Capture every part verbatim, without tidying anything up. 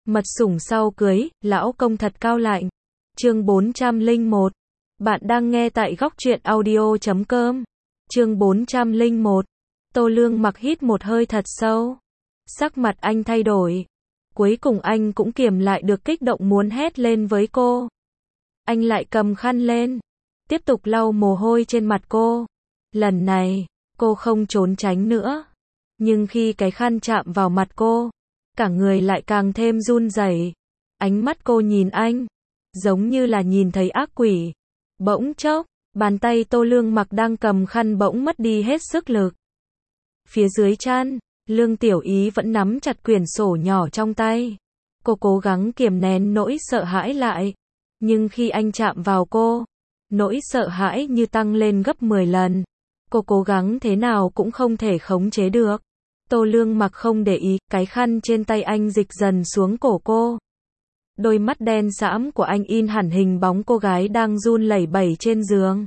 Mật sủng sau cưới, lão công thật cao lạnh. Chương bốn trăm lẻ một. Bạn đang nghe tại góc truyện audio chấm com. Chương bốn trăm lẻ một. Tô Lương Mặc hít một hơi thật sâu. Sắc mặt anh thay đổi. Cuối cùng anh cũng kiềm lại được kích động muốn hét lên với cô. Anh lại cầm khăn lên, tiếp tục lau mồ hôi trên mặt cô. Lần này, cô không trốn tránh nữa. Nhưng khi cái khăn chạm vào mặt cô, cả người lại càng thêm run rẩy. Ánh mắt cô nhìn anh, giống như là nhìn thấy ác quỷ. Bỗng chốc, bàn tay Tô Lương Mặc đang cầm khăn bỗng mất đi hết sức lực. Phía dưới chân, Lương Tiểu Ý vẫn nắm chặt quyển sổ nhỏ trong tay. Cô cố gắng kiềm nén nỗi sợ hãi lại. Nhưng khi anh chạm vào cô, nỗi sợ hãi như tăng lên gấp mười lần. Cô cố gắng thế nào cũng không thể khống chế được. Tô Lương Mặc không để ý, cái khăn trên tay anh dịch dần xuống cổ cô. Đôi mắt đen sẫm của anh in hẳn hình bóng cô gái đang run lẩy bẩy trên giường.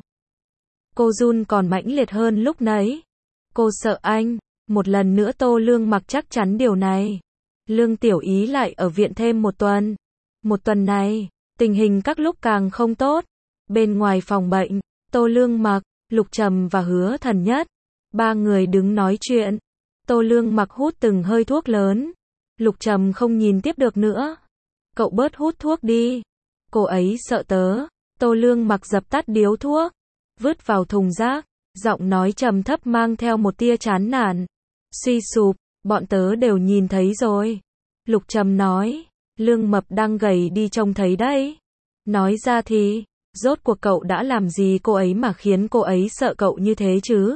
Cô run còn mãnh liệt hơn lúc nãy. Cô sợ anh. Một lần nữa Tô Lương Mặc chắc chắn điều này. Lương Tiểu Ý lại ở viện thêm một tuần. Một tuần này, tình hình các lúc càng không tốt. Bên ngoài phòng bệnh, Tô Lương Mặc, Lục Trầm và Hứa Thần Nhất, ba người đứng nói chuyện. Tô Lương Mặc hút từng hơi thuốc lớn. Lục Trầm không nhìn tiếp được nữa. Cậu bớt hút thuốc đi. Cô ấy sợ tớ. Tô Lương Mặc dập tắt điếu thuốc, vứt vào thùng rác, giọng nói trầm thấp mang theo một tia chán nản. Suy sụp, bọn tớ đều nhìn thấy rồi. Lục Trầm nói, Lương Mập đang gầy đi trông thấy đấy. Nói ra thì, rốt cuộc cậu đã làm gì cô ấy mà khiến cô ấy sợ cậu như thế chứ?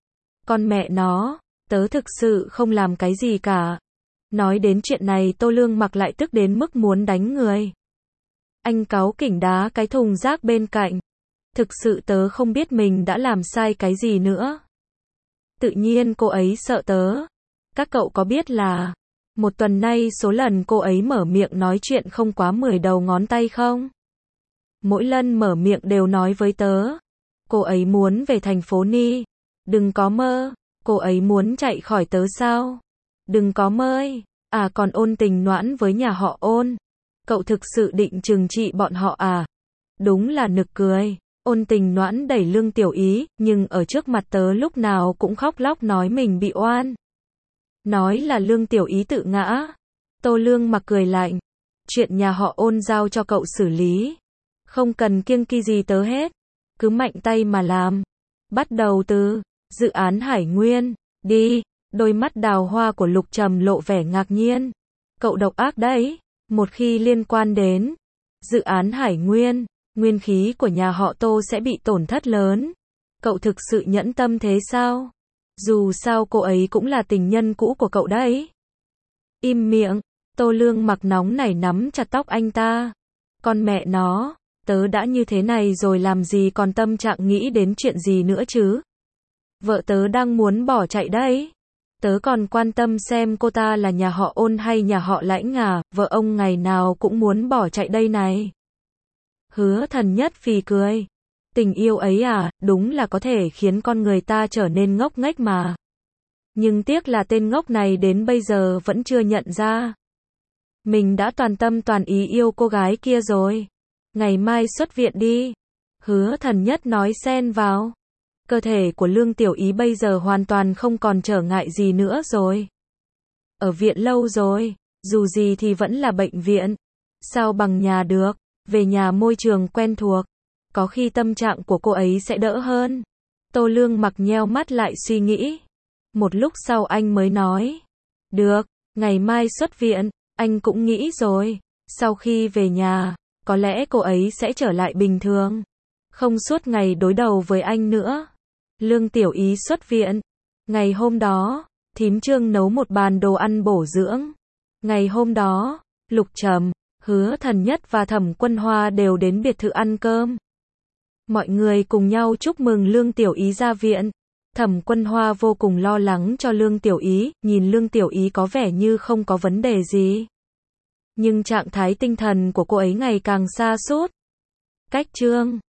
Con mẹ nó, tớ thực sự không làm cái gì cả. Nói đến chuyện này Tô Lương Mặc lại tức đến mức muốn đánh người. Anh cáu kỉnh đá cái thùng rác bên cạnh. Thực sự tớ không biết mình đã làm sai cái gì nữa. Tự nhiên cô ấy sợ tớ. Các cậu có biết là một tuần nay số lần cô ấy mở miệng nói chuyện không quá mười đầu ngón tay không? Mỗi lần mở miệng đều nói với tớ. Cô ấy muốn về thành phố Ni. Đừng có mơ. Cô ấy muốn chạy khỏi tớ sao? Đừng có mơ. À còn Ôn Tình Noãn với nhà họ Ôn. Cậu thực sự định trừng trị bọn họ à? Đúng là nực cười. Ôn Tình Noãn đẩy Lương Tiểu Ý, nhưng ở trước mặt tớ lúc nào cũng khóc lóc nói mình bị oan. Nói là Lương Tiểu Ý tự ngã. Tô Lương Mặc cười lạnh. Chuyện nhà họ Ôn giao cho cậu xử lý. Không cần kiêng kỵ gì tớ hết. Cứ mạnh tay mà làm. Bắt đầu từ dự án Hải Nguyên. Đi. Đôi mắt đào hoa của Lục Trầm lộ vẻ ngạc nhiên. Cậu độc ác đấy. Một khi liên quan đến dự án Hải Nguyên, nguyên khí của nhà họ Tô sẽ bị tổn thất lớn. Cậu thực sự nhẫn tâm thế sao? Dù sao cô ấy cũng là tình nhân cũ của cậu đấy. Im miệng. Tô Lương Mặc nóng nảy nắm chặt tóc anh ta. Con mẹ nó, tớ đã như thế này rồi làm gì còn tâm trạng nghĩ đến chuyện gì nữa chứ? Vợ tớ đang muốn bỏ chạy đấy. Tớ còn quan tâm xem cô ta là nhà họ Ôn hay nhà họ Lãnh à, vợ ông ngày nào cũng muốn bỏ chạy đây này. Hứa Thần Nhất phì cười. Tình yêu ấy à, đúng là có thể khiến con người ta trở nên ngốc nghếch mà. Nhưng tiếc là tên ngốc này đến bây giờ vẫn chưa nhận ra. Mình đã toàn tâm toàn ý yêu cô gái kia rồi. Ngày mai xuất viện đi. Hứa Thần Nhất nói xen vào. Cơ thể của Lương Tiểu Ý bây giờ hoàn toàn không còn trở ngại gì nữa rồi. Ở viện lâu rồi, dù gì thì vẫn là bệnh viện. Sao bằng nhà được, về nhà môi trường quen thuộc. Có khi tâm trạng của cô ấy sẽ đỡ hơn. Tô Lương Mặc nheo mắt lại suy nghĩ. Một lúc sau anh mới nói. Được, ngày mai xuất viện, anh cũng nghĩ rồi. Sau khi về nhà, có lẽ cô ấy sẽ trở lại bình thường. Không suốt ngày đối đầu với anh nữa. Lương Tiểu Ý xuất viện. Ngày hôm đó, thím Trương nấu một bàn đồ ăn bổ dưỡng. Ngày hôm đó, Lục Trầm, Hứa Thần Nhất và Thẩm Quân Hoa đều đến biệt thự ăn cơm. Mọi người cùng nhau chúc mừng Lương Tiểu Ý ra viện. Thẩm Quân Hoa vô cùng lo lắng cho Lương Tiểu Ý, nhìn Lương Tiểu Ý có vẻ như không có vấn đề gì. Nhưng trạng thái tinh thần của cô ấy ngày càng sa sút. Cách Trương